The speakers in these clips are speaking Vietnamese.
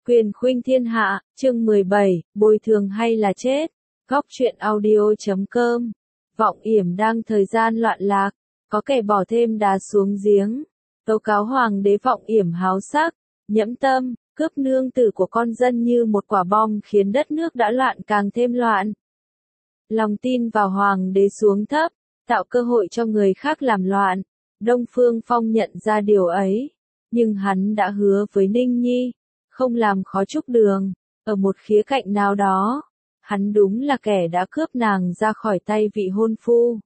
Quyền khuynh thiên hạ, chương 17, bồi thường hay là chết. Góc truyện audio.com. Vọng Yểm đang thời gian loạn lạc, có kẻ bỏ thêm đá xuống giếng. Tố cáo hoàng đế Vọng Yểm háo sắc, nhẫm tâm, cướp nương tử của con dân như một quả bom khiến đất nước đã loạn càng thêm loạn. Lòng tin vào hoàng đế xuống thấp, tạo cơ hội cho người khác làm loạn. Đông Phương Phong nhận ra điều ấy, nhưng hắn đã hứa với Ninh Nhi, không làm khó Trúc Đường. Ở một khía cạnh nào đó, hắn đúng là kẻ đã cướp nàng ra khỏi tay vị hôn phu.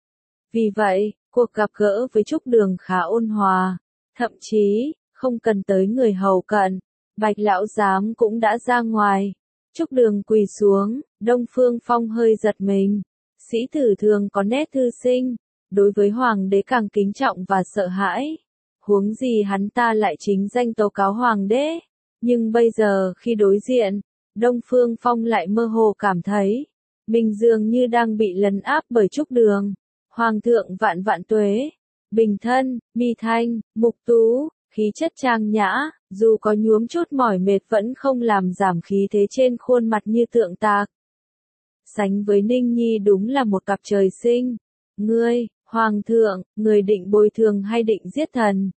Vì vậy, cuộc gặp gỡ với Trúc Đường khá ôn hòa, thậm chí, không cần tới người hầu cận, Bạch lão giám cũng đã ra ngoài. Trúc Đường quỳ xuống, Đông Phương Phong hơi giật mình. Sĩ tử thường có nét thư sinh, đối với hoàng đế càng kính trọng và sợ hãi. Huống gì hắn ta lại chính danh tố cáo hoàng đế. Nhưng bây giờ khi đối diện, Đông Phương Phong lại mơ hồ cảm thấy, mình dường như đang bị lấn áp bởi Trúc Đường. Hoàng thượng vạn vạn tuế, bình thân, mi thanh, mục tú, khí chất trang nhã, dù có nhuốm chút mỏi mệt vẫn không làm giảm khí thế trên khuôn mặt như tượng tạc. Sánh với Ninh Nhi đúng là một cặp trời sinh. Ngươi, Hoàng thượng, người định bồi thường hay định giết thần?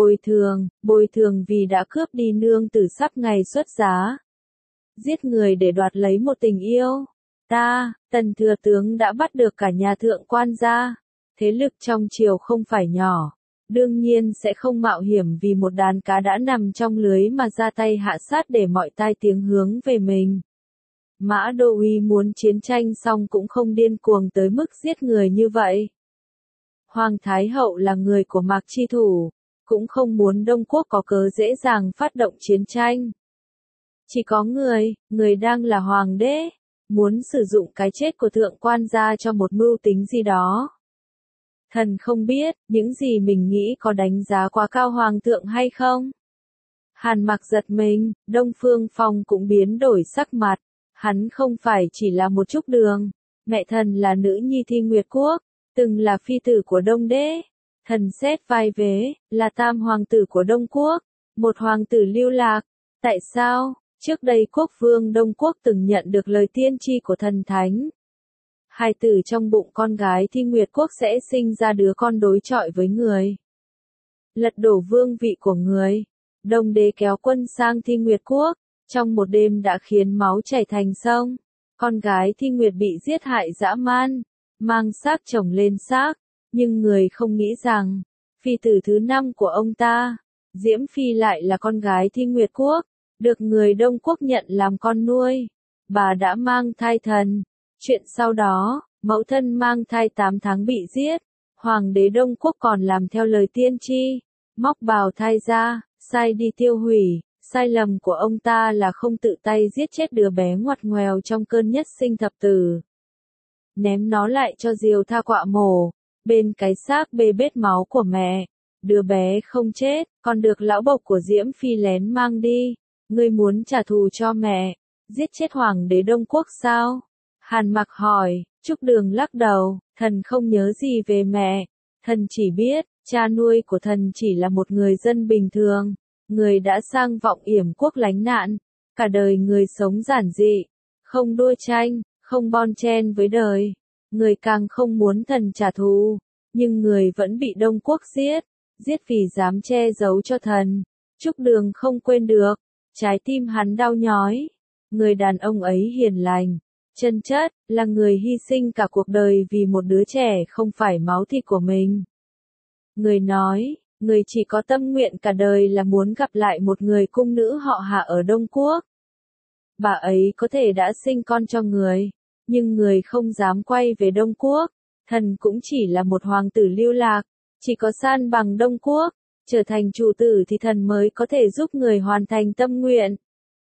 Bồi thường vì đã cướp đi nương tử sắp ngày xuất giá. Giết người để đoạt lấy một tình yêu. Tần thừa tướng đã bắt được cả nhà thượng quan gia. Thế lực trong triều không phải nhỏ. Đương nhiên sẽ không mạo hiểm vì một đàn cá đã nằm trong lưới mà ra tay hạ sát để mọi tai tiếng hướng về mình. Mã Đô Uy muốn chiến tranh xong cũng không điên cuồng tới mức giết người như vậy. Hoàng Thái Hậu là người của Mạc Chi Thủ, cũng không muốn Đông Quốc có cớ dễ dàng phát động chiến tranh. Chỉ có người đang là hoàng đế, muốn sử dụng cái chết của thượng quan gia cho một mưu tính gì đó. Thần không biết, những gì mình nghĩ có đánh giá quá cao hoàng thượng hay không? Hàn Mặc giật mình, Đông Phương Phong cũng biến đổi sắc mặt. Hắn không phải chỉ là một Trúc Đường, mẹ thần là nữ nhi Thi Nguyệt Quốc, từng là phi tử của Đông Đế. Thần xét vai vế, là tam hoàng tử của Đông Quốc, một hoàng tử lưu lạc. Tại sao, trước đây quốc vương Đông Quốc từng nhận được lời tiên tri của thần thánh? Hài tử trong bụng con gái Thi Nguyệt Quốc sẽ sinh ra đứa con đối chọi với người. Lật đổ vương vị của người. Đông Đế kéo quân sang Thi Nguyệt Quốc, trong một đêm đã khiến máu chảy thành sông. Con gái Thi Nguyệt bị giết hại dã man, mang xác chồng lên xác. Nhưng người không nghĩ rằng, phi tử thứ 5 của ông ta, Diễm Phi lại là con gái Thi Nguyệt Quốc, được người Đông Quốc nhận làm con nuôi. Bà đã mang thai thần. Chuyện sau đó, mẫu thân mang thai 8 tháng bị giết. Hoàng đế Đông Quốc còn làm theo lời tiên tri, móc bào thai ra, sai đi tiêu hủy. Sai lầm của ông ta là không tự tay giết chết đứa bé ngoặt ngoèo trong cơn nhất sinh thập tử. Ném nó lại cho diều tha quạ mổ, bên cái xác bê bết máu của mẹ. Đứa bé không chết, còn được lão bộc của Diễm Phi lén mang đi. Ngươi muốn trả thù cho mẹ, giết chết hoàng đế Đông Quốc sao? Hàn Mặc hỏi. Trúc Đường lắc đầu, thần không nhớ gì về mẹ. Thần chỉ biết, cha nuôi của thần chỉ là một người dân bình thường. Người đã sang Vọng Yểm Quốc lánh nạn, cả đời người sống giản dị, không đua tranh, không bon chen với đời. Người càng không muốn thần trả thù, nhưng người vẫn bị Đông Quốc giết vì dám che giấu cho thần. Trúc Đường không quên được, trái tim hắn đau nhói. Người đàn ông ấy hiền lành, chân chất, là người hy sinh cả cuộc đời vì một đứa trẻ không phải máu thịt của mình. Người nói, người chỉ có tâm nguyện cả đời là muốn gặp lại một người cung nữ họ Hạ ở Đông Quốc. Bà ấy có thể đã sinh con cho người, nhưng người không dám quay về Đông Quốc. Thần cũng chỉ là một hoàng tử lưu lạc, chỉ có san bằng Đông Quốc, trở thành chủ tử thì thần mới có thể giúp người hoàn thành tâm nguyện.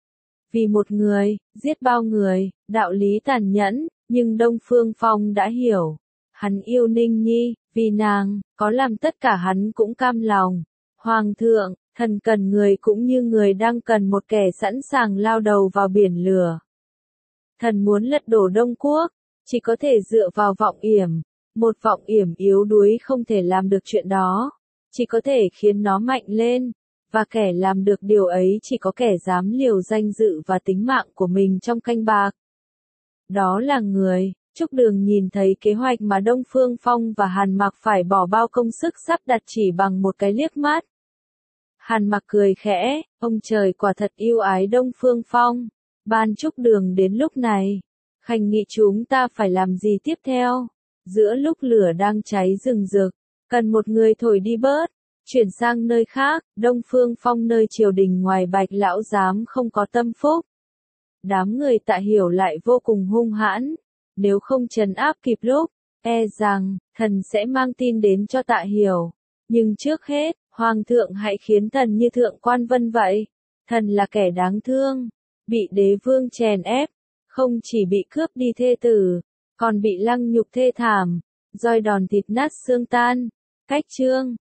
Vì một người, giết bao người, đạo lý tàn nhẫn, nhưng Đông Phương Phong đã hiểu. Hắn yêu Ninh Nhi, vì nàng, có làm tất cả hắn cũng cam lòng. Hoàng thượng, thần cần người cũng như người đang cần một kẻ sẵn sàng lao đầu vào biển lửa. Thần muốn lật đổ Đông Quốc, chỉ có thể dựa vào Vọng Yểm. Một Vọng Yểm yếu đuối không thể làm được chuyện đó, chỉ có thể khiến nó mạnh lên. và kẻ làm được điều ấy chỉ có kẻ dám liều danh dự và tính mạng của mình trong canh bạc. Đó là người. Trúc Đường nhìn thấy kế hoạch mà Đông Phương Phong và Hàn Mặc phải bỏ bao công sức sắp đặt chỉ bằng một cái liếc mắt. Hàn Mặc cười khẽ, ông trời quả thật yêu ái Đông Phương Phong. Ban Trúc Đường đến lúc này. Khanh nghĩ chúng ta phải làm gì tiếp theo? Giữa lúc lửa đang cháy rừng rực, cần một người thổi đi bớt, chuyển sang nơi khác, Đông Phương Phong nơi triều đình ngoài Bạch Lão Giám không có tâm phúc. Đám người Tạ Hiểu lại vô cùng hung hãn, nếu không trấn áp kịp lúc, e rằng, thần sẽ mang tin đến cho Tạ Hiểu. Nhưng trước hết, Hoàng thượng hãy khiến thần như Thượng Quan Vân vậy. Thần là kẻ đáng thương, bị đế vương chèn ép, không chỉ bị cướp đi thê tử, còn bị lăng nhục thê thảm, roi đòn thịt nát xương tan. Cách chương